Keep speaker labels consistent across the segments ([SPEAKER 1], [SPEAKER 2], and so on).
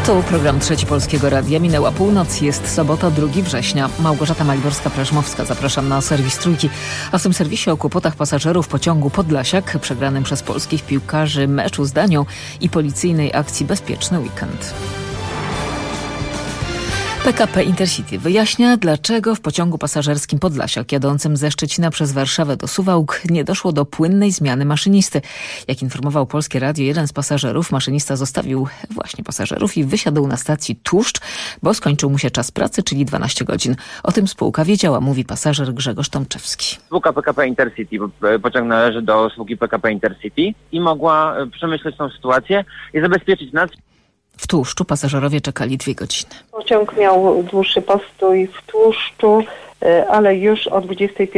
[SPEAKER 1] To program Trzeci Polskiego Radia. Minęła północ, jest sobota, 2 września. Małgorzata Maliborska-Prażmowska, zapraszam na serwis Trójki. A w tym serwisie o kłopotach pasażerów pociągu Podlasiak, przegranym przez polskich piłkarzy meczu z Danią i policyjnej akcji Bezpieczny Weekend. PKP Intercity wyjaśnia, dlaczego w pociągu pasażerskim Podlasiak jadącym ze Szczecina przez Warszawę do Suwałk nie doszło do płynnej zmiany maszynisty. Jak informował Polskie Radio, jeden z pasażerów, maszynista zostawił właśnie pasażerów i wysiadł na stacji Tłuszcz, bo skończył mu się czas pracy, czyli 12 godzin. O tym spółka wiedziała, mówi pasażer Grzegorz Tomczewski.
[SPEAKER 2] Spółka PKP Intercity, bo pociąg należy do spółki PKP Intercity i mogła przemyśleć tą sytuację i zabezpieczyć nas.
[SPEAKER 1] W Tłuszczu pasażerowie czekali 2 godziny.
[SPEAKER 3] Pociąg miał dłuższy postój w Tłuszczu, ale już o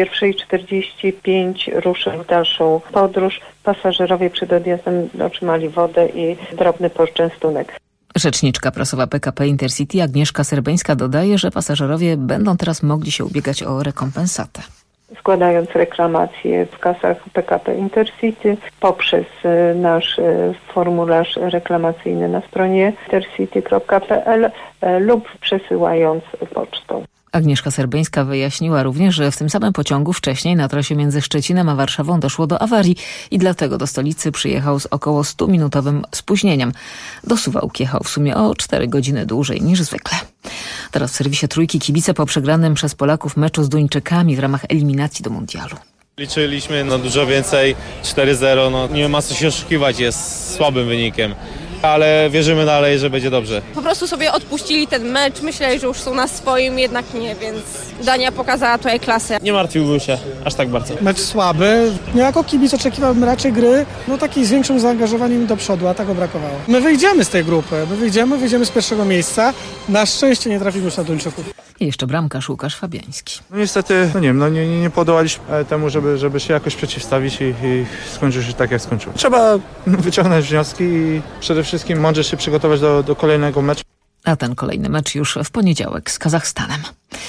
[SPEAKER 3] 21:45 ruszył w dalszą podróż. Pasażerowie przed odjazdem otrzymali wodę i drobny poczęstunek.
[SPEAKER 1] Rzeczniczka prasowa PKP Intercity Agnieszka Serbeńska dodaje, że pasażerowie będą teraz mogli się ubiegać o rekompensatę.
[SPEAKER 3] Składając reklamację w kasach PKP Intercity poprzez nasz formularz reklamacyjny na stronie intercity.pl lub przesyłając pocztą.
[SPEAKER 1] Agnieszka Serbeńska wyjaśniła również, że w tym samym pociągu wcześniej na trasie między Szczecinem a Warszawą doszło do awarii i dlatego do stolicy przyjechał z około 100-minutowym spóźnieniem. Do Suwałk jechał w sumie o 4 godziny dłużej niż zwykle. Teraz w serwisie Trójki kibice po przegranym przez Polaków meczu z Duńczykami w ramach eliminacji do mundialu.
[SPEAKER 4] Liczyliśmy na dużo więcej, 4-0, nie ma co się oszukiwać, jest słabym wynikiem. Ale wierzymy dalej, że będzie dobrze.
[SPEAKER 5] Po prostu sobie odpuścili ten mecz, myśleli, że już są na swoim, jednak nie, więc Dania pokazała tutaj klasę.
[SPEAKER 4] Nie martwiłbym się aż tak bardzo.
[SPEAKER 6] Mecz słaby. Jako kibic oczekiwałem raczej gry, takiej z większym zaangażowaniem do przodu, a tego brakowało. My wyjdziemy z tej grupy, wyjdziemy z pierwszego miejsca. Na szczęście nie trafimy już na Duńczyków.
[SPEAKER 1] I jeszcze bramkarz Łukasz Fabiański.
[SPEAKER 7] Niestety, nie podołaliśmy temu, żeby się jakoś przeciwstawić i skończył się tak, jak skończył. Trzeba wyciągnąć wnioski i przede wszystkim mądrze się przygotować do kolejnego meczu.
[SPEAKER 1] A ten kolejny mecz już w poniedziałek z Kazachstanem.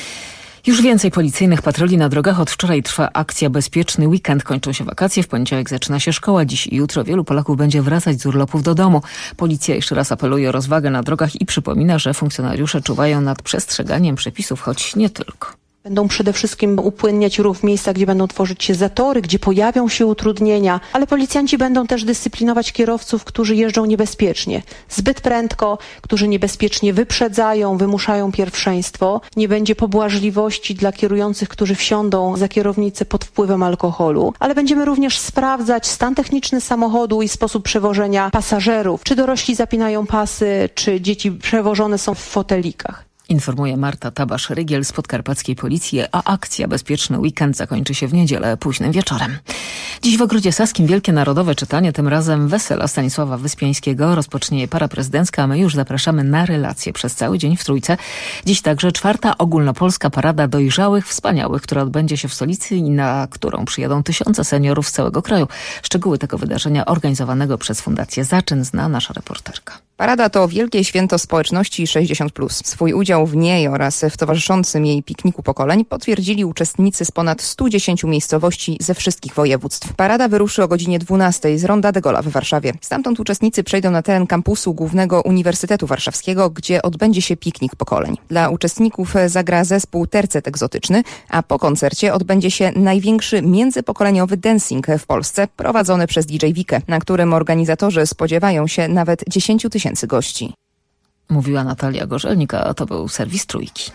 [SPEAKER 1] Już więcej policyjnych patroli na drogach. Od wczoraj trwa akcja Bezpieczny Weekend. Kończą się wakacje. W poniedziałek zaczyna się szkoła. Dziś i jutro wielu Polaków będzie wracać z urlopów do domu. Policja jeszcze raz apeluje o rozwagę na drogach i przypomina, że funkcjonariusze czuwają nad przestrzeganiem przepisów, choć nie tylko.
[SPEAKER 8] Będą przede wszystkim upłynniać ruch w miejscach, gdzie będą tworzyć się zatory, gdzie pojawią się utrudnienia, ale policjanci będą też dyscyplinować kierowców, którzy jeżdżą niebezpiecznie, zbyt prędko, którzy niebezpiecznie wyprzedzają, wymuszają pierwszeństwo. Nie będzie pobłażliwości dla kierujących, którzy wsiądą za kierownicę pod wpływem alkoholu, ale będziemy również sprawdzać stan techniczny samochodu i sposób przewożenia pasażerów, czy dorośli zapinają pasy, czy dzieci przewożone są w fotelikach.
[SPEAKER 1] Informuje Marta Tabasz-Rygiel z podkarpackiej policji, a akcja Bezpieczny Weekend zakończy się w niedzielę późnym wieczorem. Dziś w Ogrodzie Saskim wielkie narodowe czytanie, tym razem wesela Stanisława Wyspiańskiego. Rozpocznie je para prezydencka, a my już zapraszamy na relacje przez cały dzień w Trójce. Dziś także 4. ogólnopolska parada dojrzałych, wspaniałych, która odbędzie się w stolicy i na którą przyjadą tysiące seniorów z całego kraju. Szczegóły tego wydarzenia organizowanego przez Fundację Zaczyn zna nasza reporterka.
[SPEAKER 9] Parada to wielkie święto społeczności 60+. Swój udział w niej oraz w towarzyszącym jej pikniku pokoleń potwierdzili uczestnicy z ponad 110 miejscowości ze wszystkich województw. Parada wyruszy o godzinie 12 z Ronda de Gola w Warszawie. Stamtąd uczestnicy przejdą na teren kampusu Głównego Uniwersytetu Warszawskiego, gdzie odbędzie się piknik pokoleń. Dla uczestników zagra zespół Tercet Egzotyczny, a po koncercie odbędzie się największy międzypokoleniowy dancing w Polsce, prowadzony przez DJ Wikę, na którym organizatorzy spodziewają się nawet 10 000 gości.
[SPEAKER 1] Mówiła Natalia Gorzelnik, a to był serwis Trójki.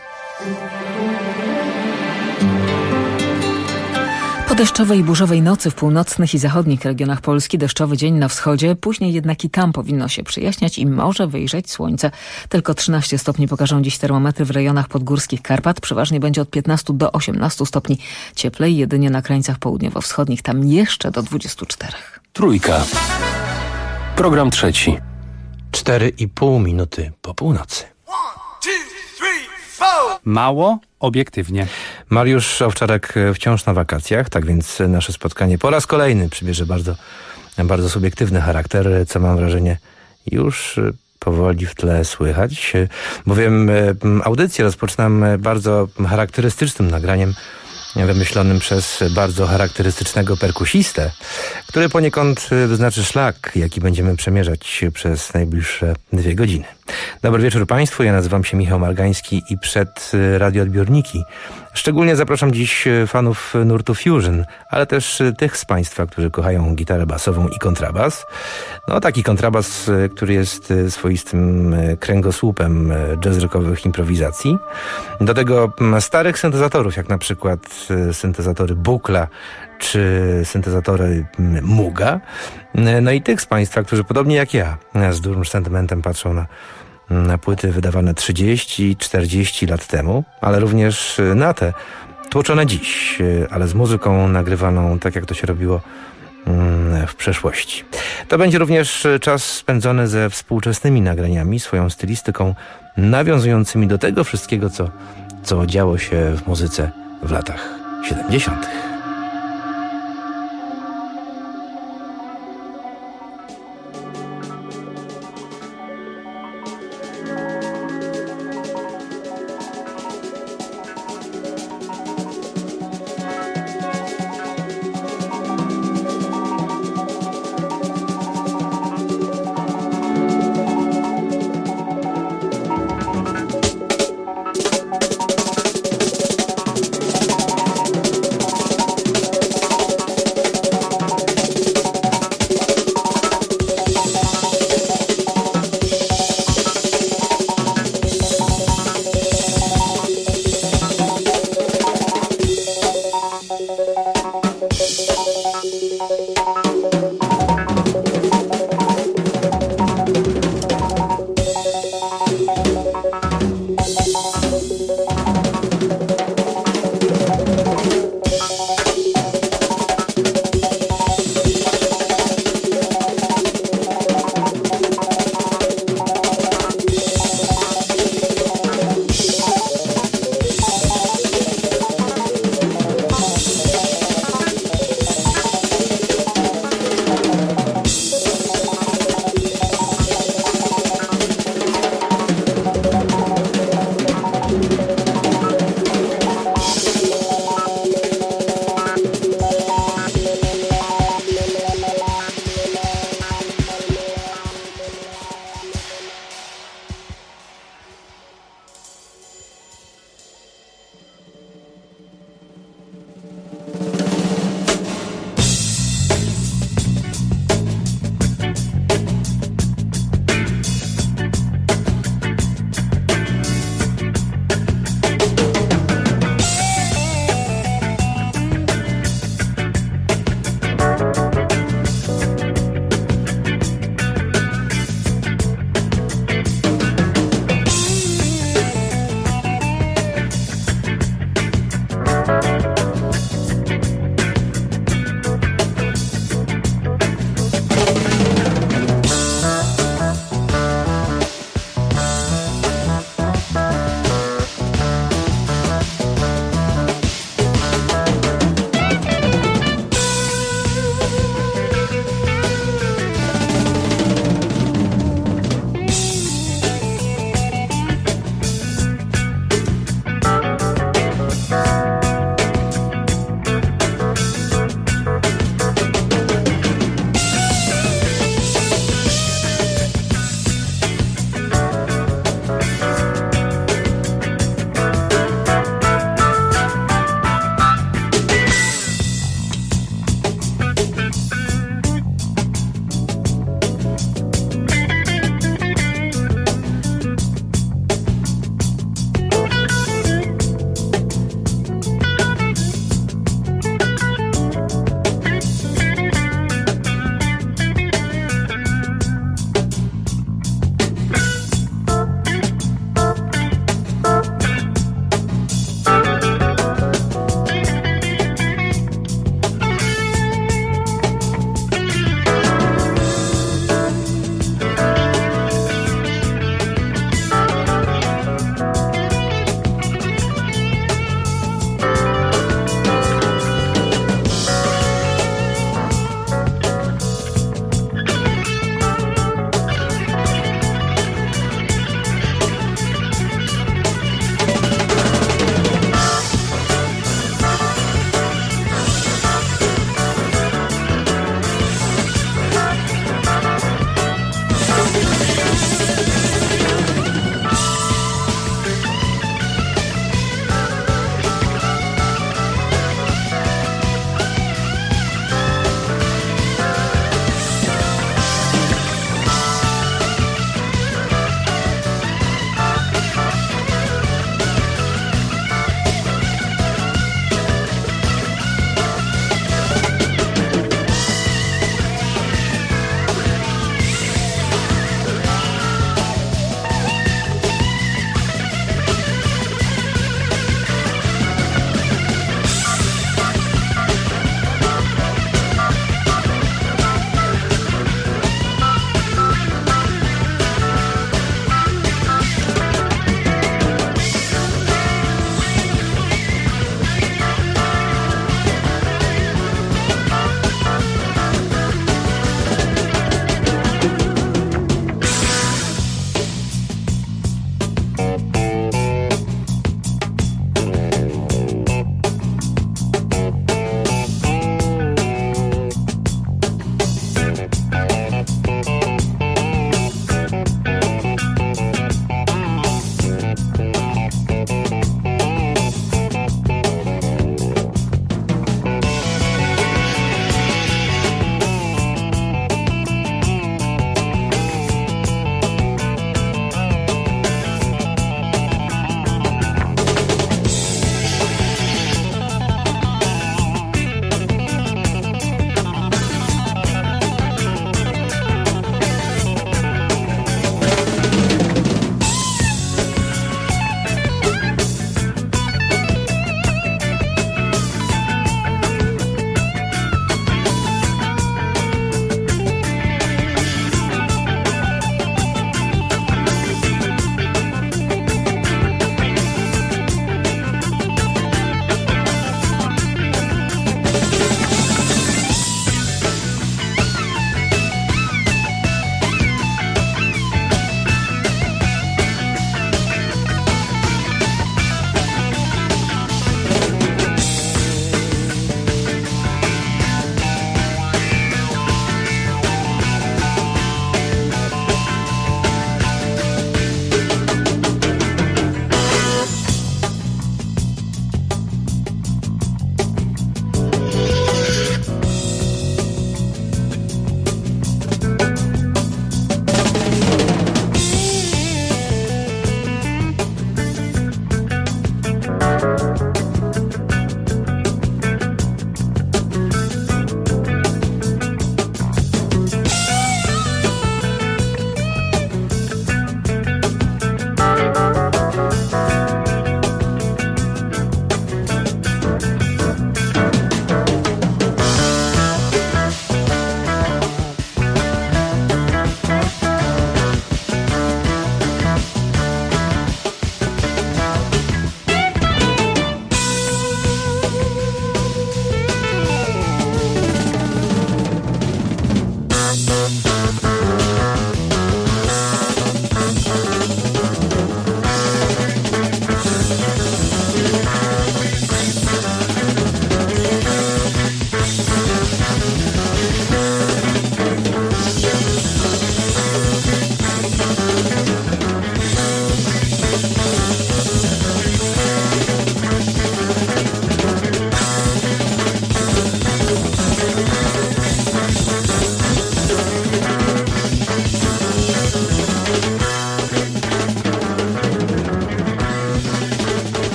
[SPEAKER 1] Po deszczowej i burzowej nocy w północnych i zachodnich regionach Polski deszczowy dzień na wschodzie, później jednak i tam powinno się przyjaśniać i może wyjrzeć słońce. Tylko 13 stopni pokażą dziś termometry w rejonach podgórskich Karpat. Przeważnie będzie od 15 do 18 stopni cieplej, jedynie na krańcach południowo-wschodnich, tam jeszcze do 24.
[SPEAKER 10] Trójka. Program trzeci. 4,5 minuty po północy.
[SPEAKER 11] Mało? Obiektywnie.
[SPEAKER 12] Mariusz Owczarek wciąż na wakacjach, tak więc nasze spotkanie po raz kolejny przybierze bardzo subiektywny charakter, co mam wrażenie już powoli w tle słychać, bowiem audycję rozpoczynam bardzo charakterystycznym nagraniem wymyślonym przez bardzo charakterystycznego perkusistę, który poniekąd wyznaczy szlak, jaki będziemy przemierzać przez najbliższe 2 godziny. Dobry wieczór Państwu, ja nazywam się Michał Margański i przed radioodbiorniki szczególnie zapraszam dziś fanów nurtu fusion, ale też tych z Państwa, którzy kochają gitarę basową i kontrabas. No taki kontrabas, który jest swoistym kręgosłupem jazz-rockowych improwizacji. Do tego starych syntezatorów, jak na przykład syntezatory Buchla czy syntezatory Muga. No i tych z Państwa, którzy podobnie jak ja z dużym sentymentem patrzą na płyty wydawane 30-40 lat temu, ale również na te tłoczone dziś, ale z muzyką nagrywaną tak, jak to się robiło w przeszłości. To będzie również czas spędzony ze współczesnymi nagraniami, swoją stylistyką, nawiązującymi do tego wszystkiego, co działo się w muzyce w latach 70.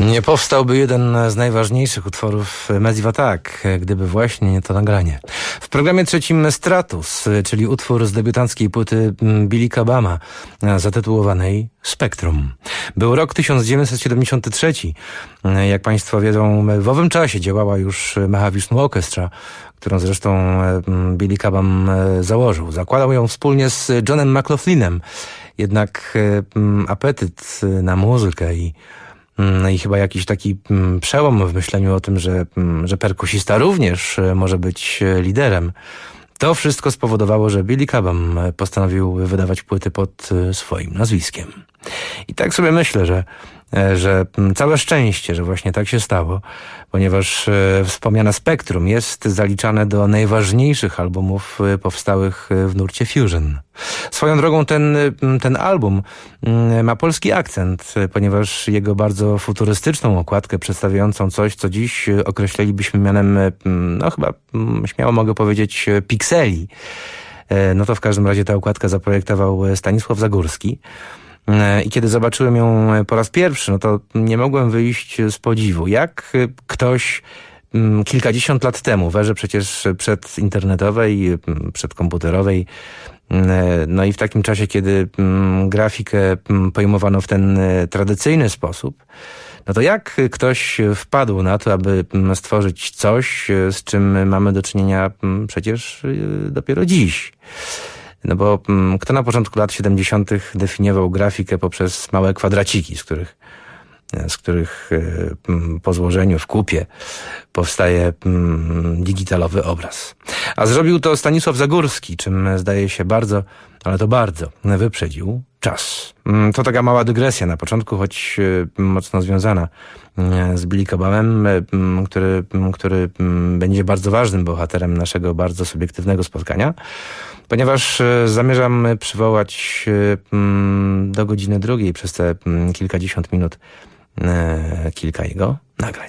[SPEAKER 12] Nie powstałby jeden z najważniejszych utworów Massive Attack, gdyby właśnie nie to nagranie. W programie trzecim Stratus, czyli utwór z debiutanckiej płyty Billy Cobhama, zatytułowanej Spektrum. Był rok 1973. Jak Państwo wiedzą, w owym czasie działała już Mahavishnu Orchestra, którą zresztą Billy Cobham założył. Zakładał ją wspólnie z Johnem McLaughlinem. Jednak apetyt na muzykę i chyba jakiś taki przełom w myśleniu o tym, że perkusista również może być liderem. To wszystko spowodowało, że Billy Cobham postanowił wydawać płyty pod swoim nazwiskiem. I tak sobie myślę, że całe szczęście, że właśnie tak się stało, ponieważ wspomniane Spektrum jest zaliczane do najważniejszych albumów powstałych w nurcie fusion. Swoją drogą ten album ma polski akcent, ponieważ jego bardzo futurystyczną okładkę przedstawiającą coś, co dziś określilibyśmy mianem, chyba śmiało mogę powiedzieć, pikseli. No to w każdym razie tę okładkę zaprojektował Stanisław Zagórski. I kiedy zobaczyłem ją po raz pierwszy, no to nie mogłem wyjść z podziwu. Jak ktoś kilkadziesiąt lat temu, w erze przecież przedinternetowej, przedkomputerowej, no i w takim czasie, kiedy grafikę pojmowano w ten tradycyjny sposób, no to jak ktoś wpadł na to, aby stworzyć coś, z czym mamy do czynienia przecież dopiero dziś? No bo kto na początku lat 70. definiował grafikę poprzez małe kwadraciki, z których po złożeniu w kupie powstaje digitalowy obraz. A zrobił to Stanisław Zagórski, czym zdaje się bardzo, ale to bardzo wyprzedził czas. To taka mała dygresja na początku, choć mocno związana z Billy Cobhamem, który będzie bardzo ważnym bohaterem naszego bardzo subiektywnego spotkania, ponieważ zamierzam przywołać do godziny 2 przez te kilkadziesiąt minut kilka jego nagrań.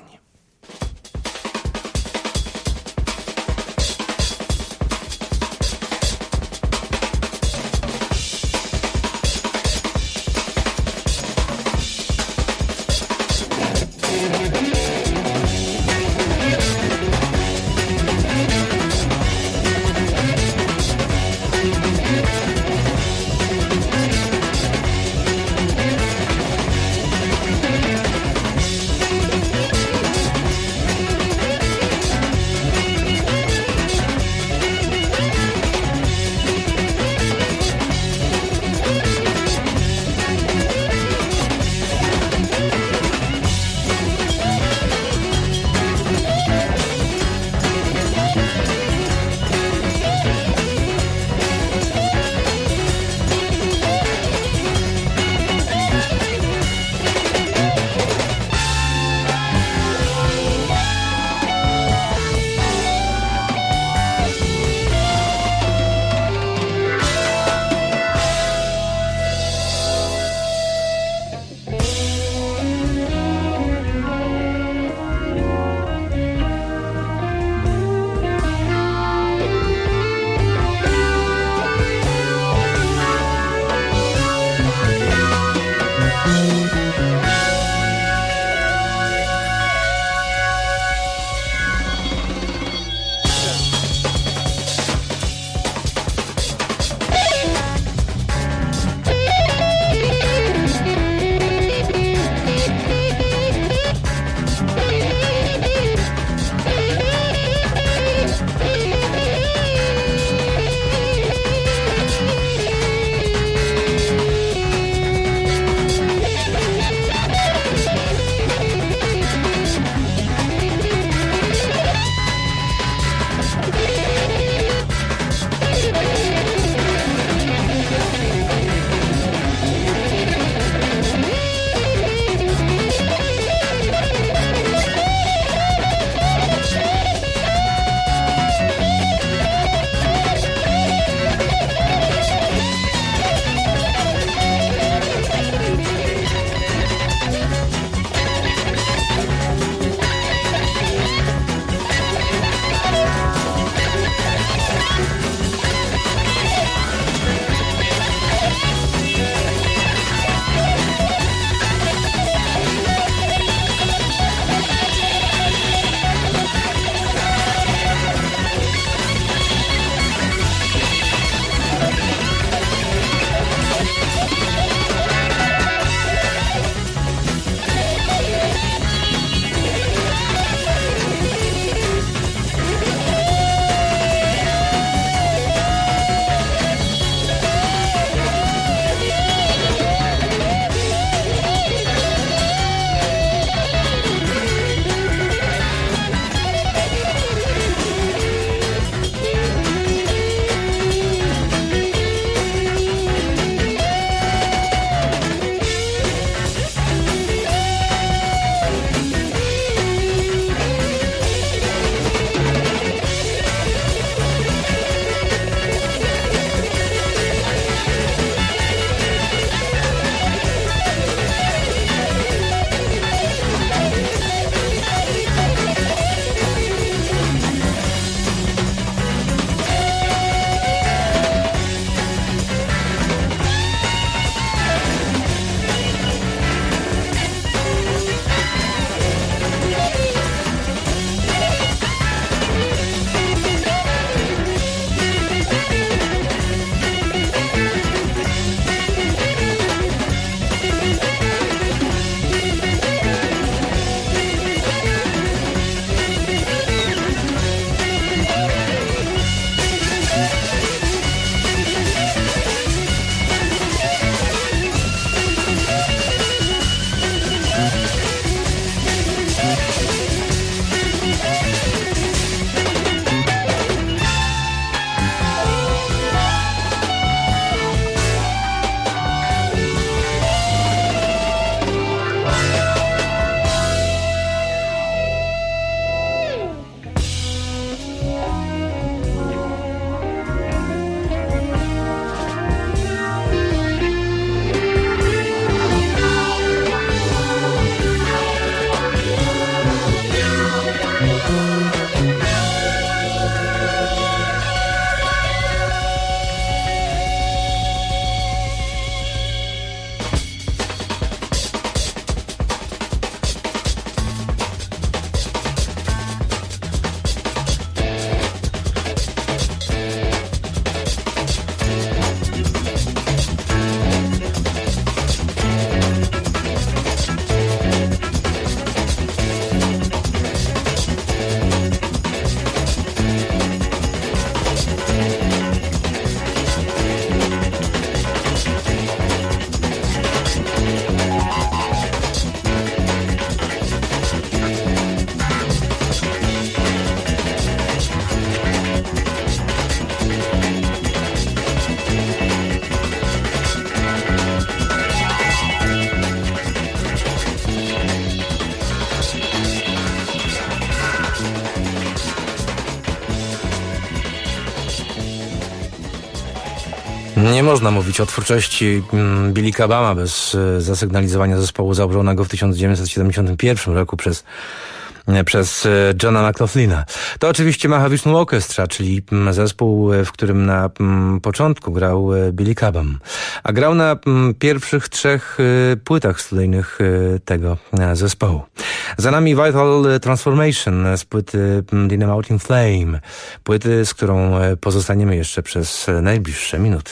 [SPEAKER 12] Nie można mówić o twórczości Billy Cobhama bez zasygnalizowania zespołu założonego w 1971 roku przez Johna McLaughlina. To oczywiście Mahavishnu Orchestra, czyli zespół, w którym na początku grał Billy Cobham, a grał na pierwszych 3 płytach studyjnych tego zespołu. Za nami Vital Transformation z płyty Dynamite in Flame, płyty, z którą pozostaniemy jeszcze przez najbliższe minuty.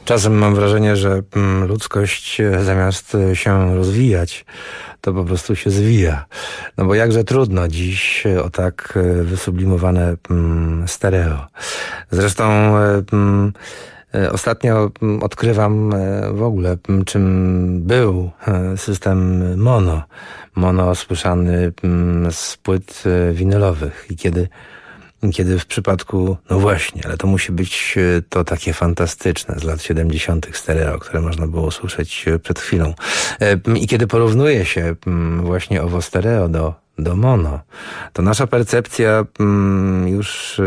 [SPEAKER 12] Czasem mam wrażenie, że ludzkość zamiast się rozwijać, to po prostu się zwija. No bo jakże trudno dziś o tak wysublimowane stereo. Zresztą ostatnio odkrywam w ogóle, czym był system mono słyszany z płyt winylowych i kiedy w przypadku, no właśnie, ale to musi być to takie fantastyczne z lat 70. stereo, które można było słyszeć przed chwilą. I kiedy porównuje się właśnie owo stereo do mono, to nasza percepcja już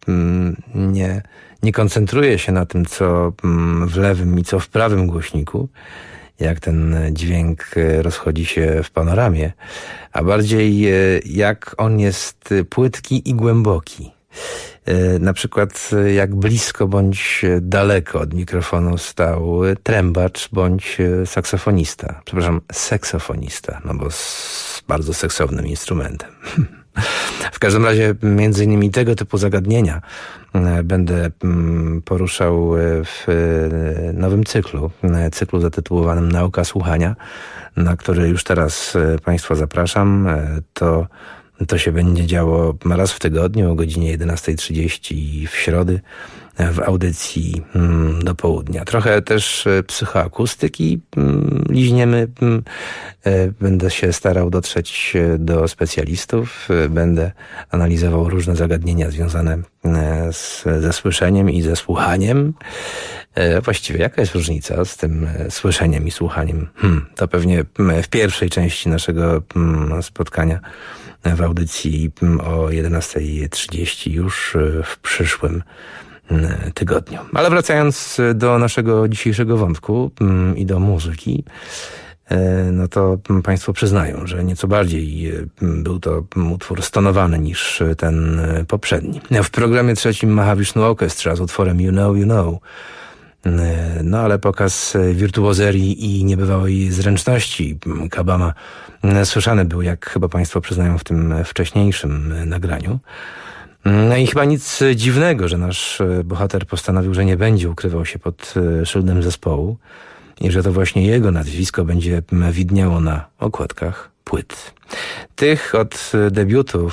[SPEAKER 12] nie koncentruje się na tym, co w lewym i co w prawym głośniku, jak ten dźwięk rozchodzi się w panoramie, a bardziej jak on jest płytki i głęboki. Na przykład jak blisko bądź daleko od mikrofonu stał trębacz bądź saksofonista. Przepraszam, seksofonista, no bo z bardzo seksownym instrumentem. W każdym razie między innymi tego typu zagadnienia będę poruszał w nowym cyklu zatytułowanym Nauka Słuchania, na który już teraz Państwa zapraszam. To się będzie działo raz w tygodniu o godzinie 11:30 i w środy w audycji do południa. Trochę też psychoakustyki liźniemy. Będę się starał dotrzeć do specjalistów. Będę analizował różne zagadnienia związane ze słyszeniem i ze słuchaniem. Właściwie jaka jest różnica z tym słyszeniem i słuchaniem? To pewnie w pierwszej części naszego spotkania w audycji o 11:30 już w przyszłym tygodniu. Ale wracając do naszego dzisiejszego wątku i do muzyki, no to Państwo przyznają, że nieco bardziej był to utwór stonowany niż ten poprzedni. W programie trzecim Mahavishnu Orchestra z utworem You Know, You Know. No ale pokaz wirtuozerii i niebywałej zręczności Kabama słyszany był, jak chyba Państwo przyznają, w tym wcześniejszym nagraniu. No i chyba nic dziwnego, że nasz bohater postanowił, że nie będzie ukrywał się pod szyldem zespołu i że to właśnie jego nazwisko będzie widniało na okładkach płyt. Tych od debiutu w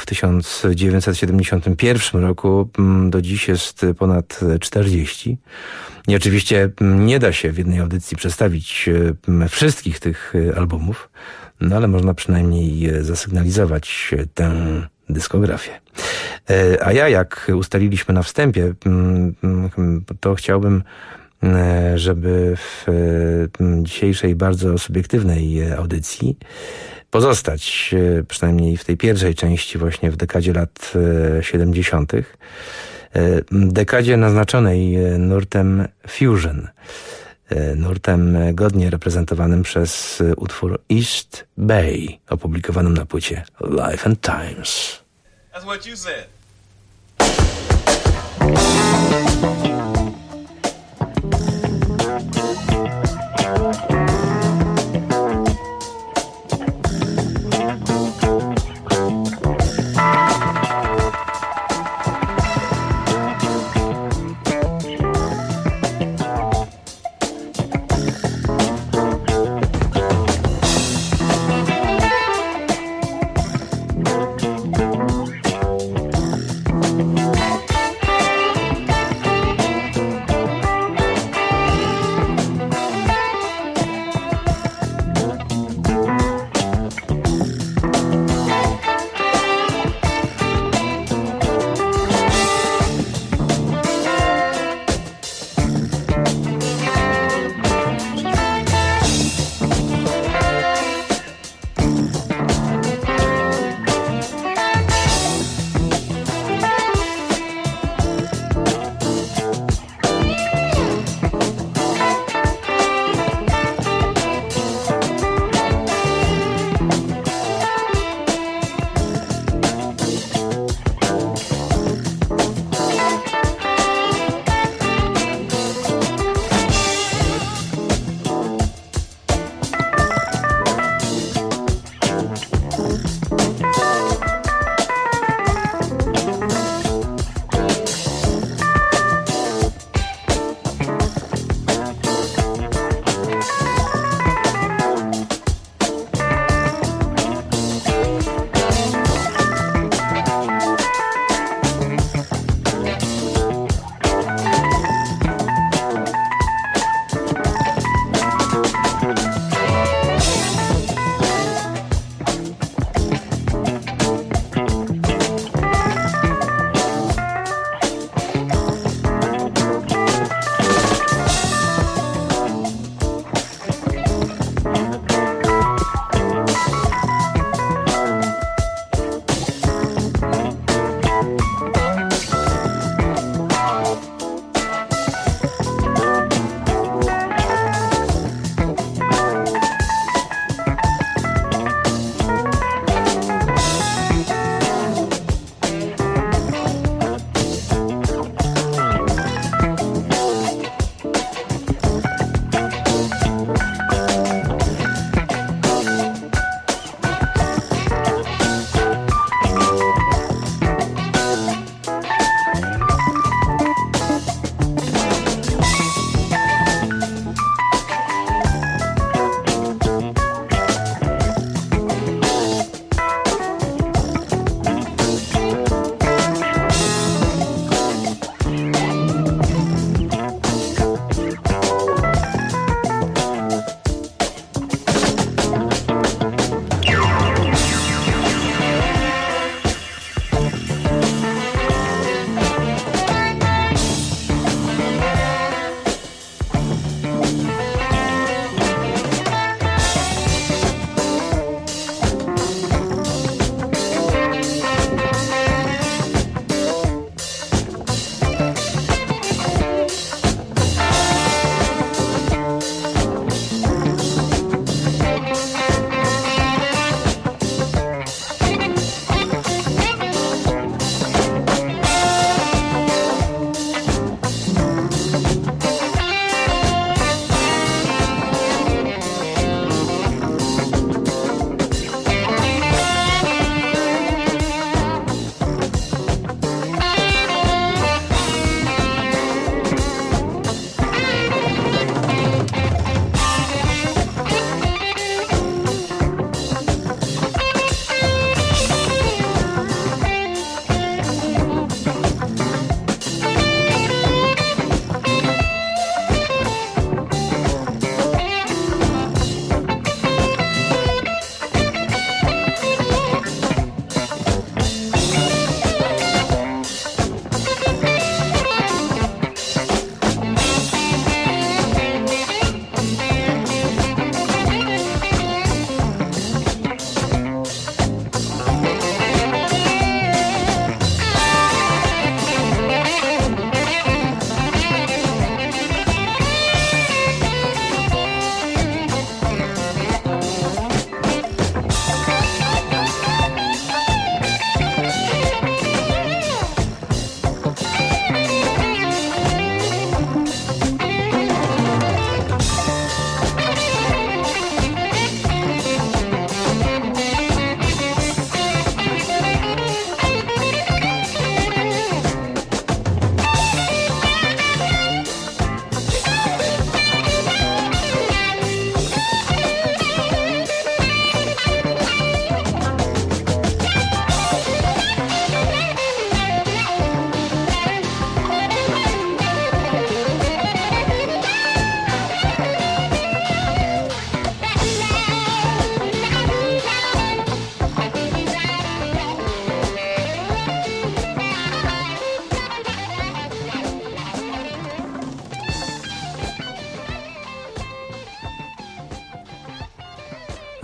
[SPEAKER 12] 1971 roku do dziś jest ponad 40. I oczywiście nie da się w jednej audycji przedstawić wszystkich tych albumów, no ale można przynajmniej zasygnalizować tę dyskografię. A ja, jak ustaliliśmy na wstępie, to chciałbym, żeby w dzisiejszej bardzo subiektywnej audycji pozostać, przynajmniej w tej pierwszej części, właśnie w dekadzie lat 70., dekadzie naznaczonej nurtem fusion, nurtem godnie reprezentowanym przez utwór East Bay, opublikowanym na płycie Life and Times.
[SPEAKER 13] That's what you said.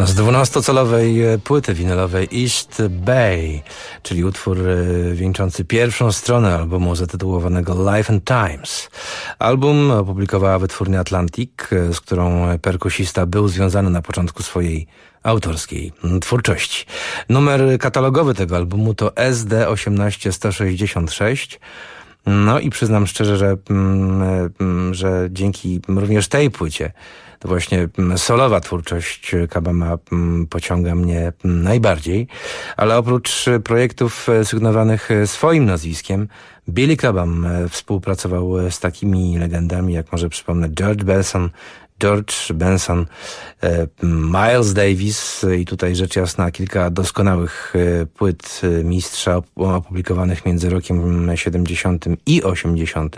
[SPEAKER 12] Z 12-calowej płyty winylowej East Bay, czyli utwór wieńczący pierwszą stronę albumu zatytułowanego Life and Times. Album opublikowała wytwórnia Atlantic, z którą perkusista był związany na początku swojej autorskiej twórczości. Numer katalogowy tego albumu to SD18166. No i przyznam szczerze, że dzięki również tej płycie to właśnie solowa twórczość Kabama pociąga mnie najbardziej. Ale oprócz projektów sygnowanych swoim nazwiskiem, Billy Cobham współpracował z takimi legendami, jak może przypomnę George Benson, Miles Davis i tutaj rzecz jasna kilka doskonałych płyt mistrza opublikowanych między rokiem 70 i 80.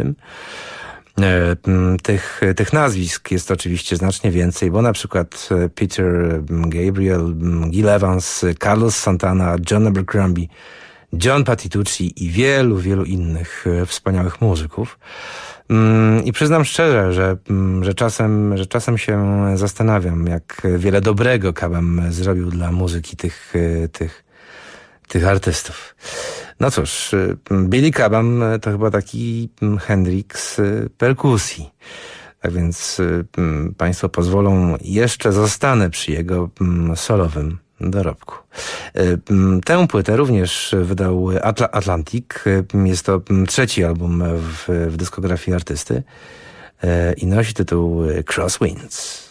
[SPEAKER 12] Tych nazwisk jest oczywiście znacznie więcej, bo na przykład Peter Gabriel, Gil Evans, Carlos Santana, John Abercrombie, John Patitucci i wielu, wielu innych wspaniałych muzyków. I przyznam szczerze, że czasem się zastanawiam, jak wiele dobrego Cobham zrobił dla muzyki tych artystów. No cóż, Billy Cobham to chyba taki Hendrix perkusji. Tak więc Państwo pozwolą, jeszcze zostanę przy jego solowym dorobku. Tę płytę również wydał Atlantic. Jest to trzeci album w dyskografii artysty i nosi tytuł Crosswinds.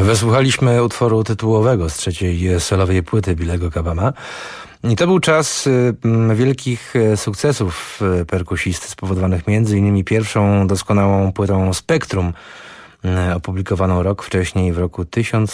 [SPEAKER 12] Wysłuchaliśmy utworu tytułowego z trzeciej solowej płyty Billego Cobhama. I to był czas wielkich sukcesów perkusisty, spowodowanych m.in. pierwszą doskonałą płytą Spektrum, opublikowaną rok wcześniej, w roku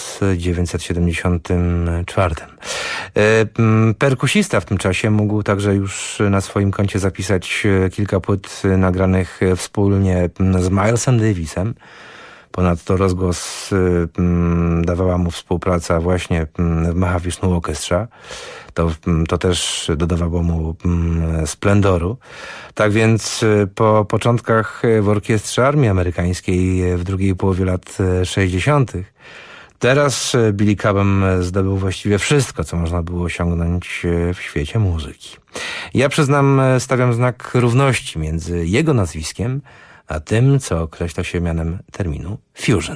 [SPEAKER 12] 1974. Perkusista w tym czasie mógł także już na swoim koncie zapisać kilka płyt nagranych wspólnie z Milesem Davisem. Ponadto rozgłos dawała mu współpraca właśnie w Mahavishnu Orchestra. To też dodawało mu splendoru. Tak więc po początkach w orkiestrze Armii Amerykańskiej w drugiej połowie lat 60. teraz Billy Cobham zdobył właściwie wszystko, co można było osiągnąć w świecie muzyki. Ja przyznam, stawiam znak równości między jego nazwiskiem a tym, co określa się mianem terminu fusion.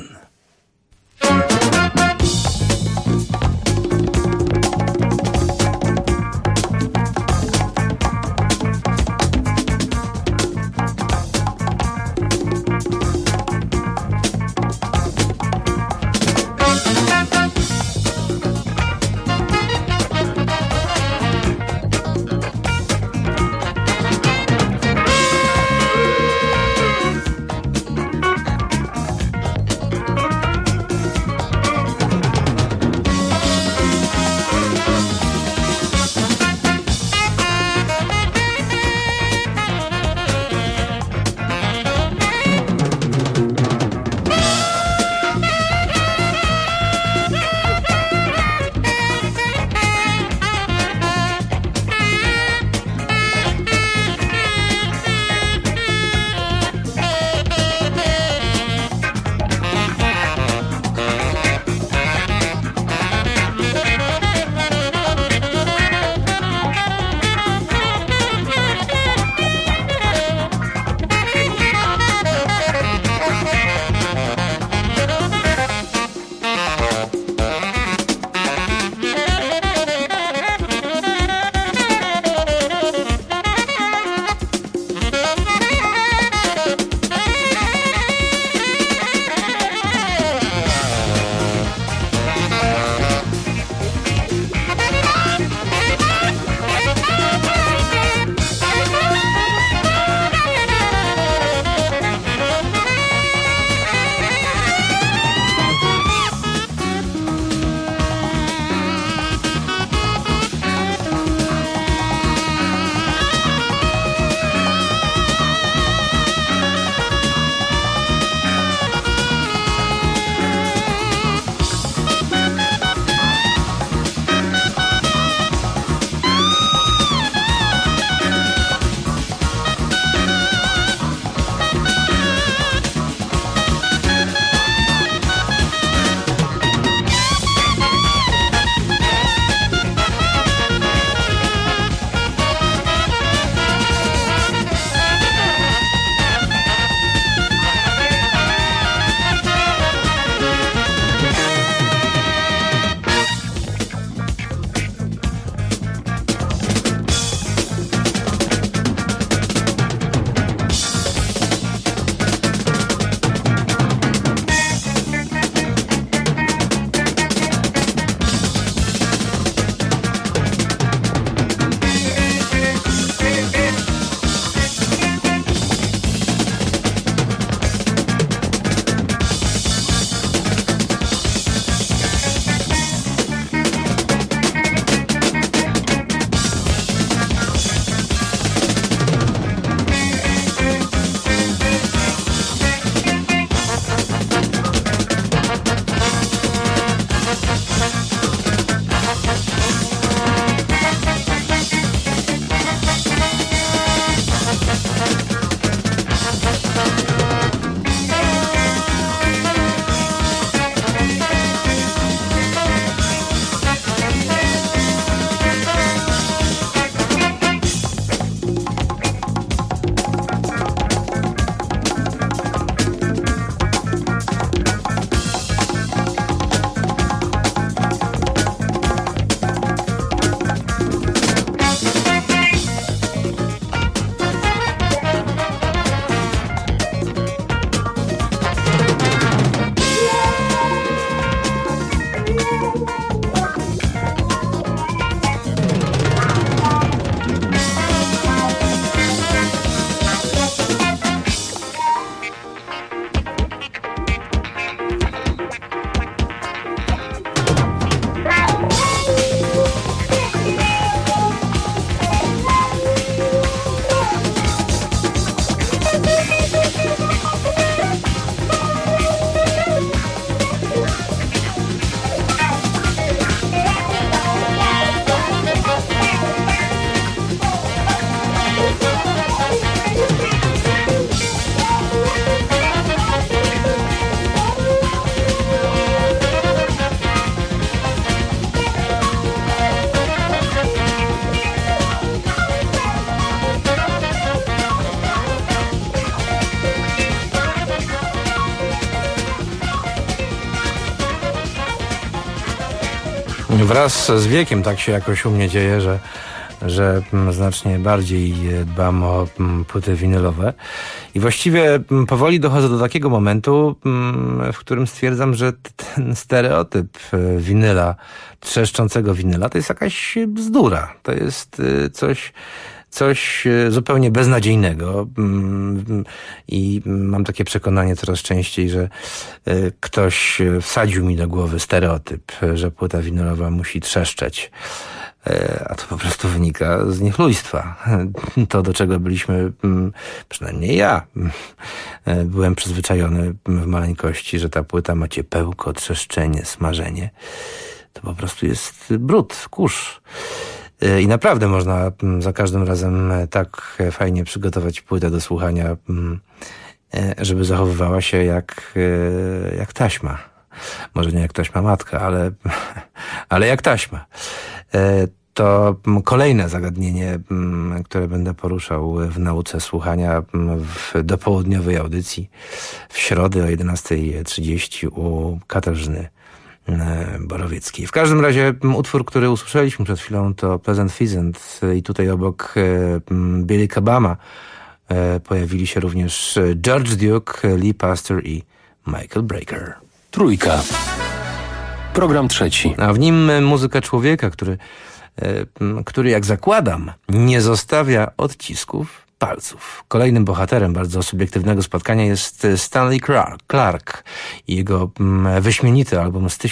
[SPEAKER 12] Wraz z wiekiem tak się jakoś u mnie dzieje, że znacznie bardziej dbam o płyty winylowe i właściwie powoli dochodzę do takiego momentu, w którym stwierdzam, że ten stereotyp winyla, trzeszczącego winyla, to jest jakaś bzdura. To jest coś zupełnie beznadziejnego i mam takie przekonanie coraz częściej, że ktoś wsadził mi do głowy stereotyp, że płyta winylowa musi trzeszczeć. A to po prostu wynika z niechlujstwa. To, do czego byliśmy, przynajmniej ja, byłem przyzwyczajony w maleńkości, że ta płyta ma ciepełko, trzeszczenie, smażenie. To po prostu jest brud, kurz. I naprawdę można za każdym razem tak fajnie przygotować płytę do słuchania, żeby zachowywała się jak taśma. Może nie jak taśma matka, ale jak taśma. To kolejne zagadnienie, które będę poruszał w nauce słuchania w dopołudniowej audycji w środę o 11:30 u Katarzyny Borowieckiej. W każdym razie utwór, który usłyszeliśmy przed chwilą, to Pleasant Pheasant i tutaj obok Billy Cabama pojawili się również George Duke, Lee Pastor i Michael Brecker.
[SPEAKER 10] Trójka. Program trzeci.
[SPEAKER 12] A w nim muzyka człowieka, który jak zakładam, nie zostawia odcisków palców. Kolejnym bohaterem bardzo subiektywnego spotkania jest Stanley Clarke i jego wyśmienity album z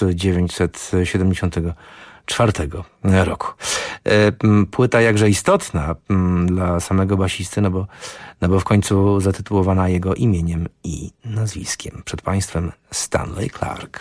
[SPEAKER 12] 1974 roku. Płyta jakże istotna dla samego basisty, no bo w końcu zatytułowana jego imieniem i nazwiskiem. Przed państwem Stanley Clarke.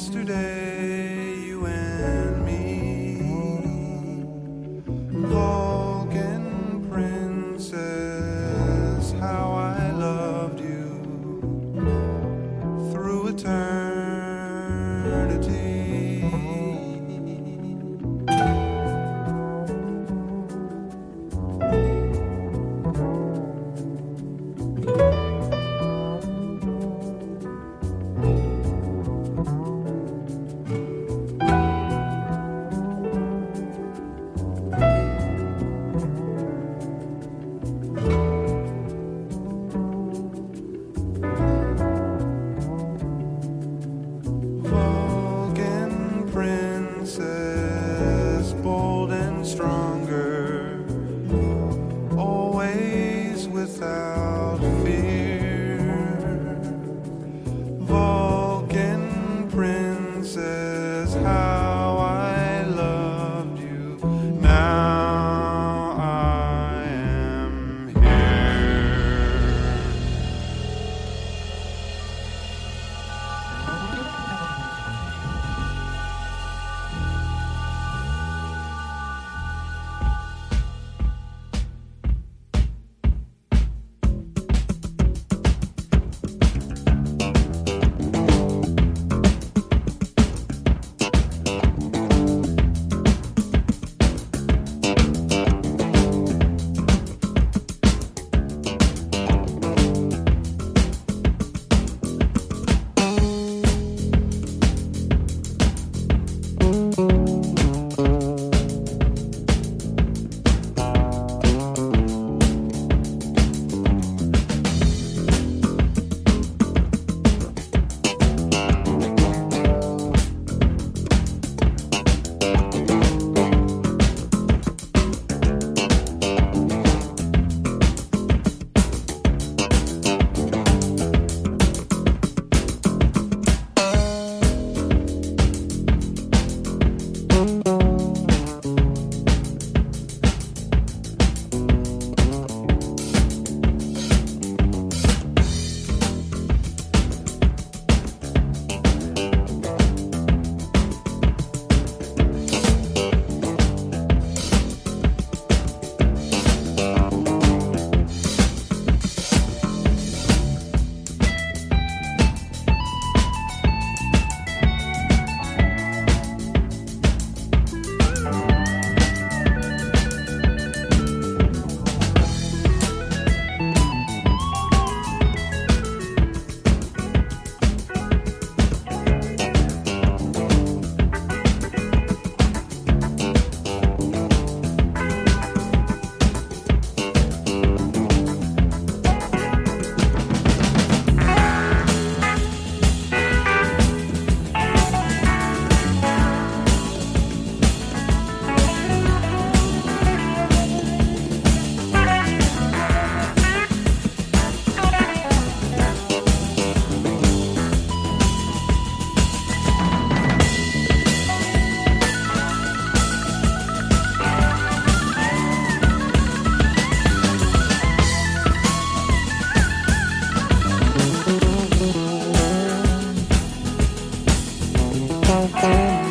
[SPEAKER 13] yesterday, you and me, Vulcan princess, how I loved you through eternity. Thank you.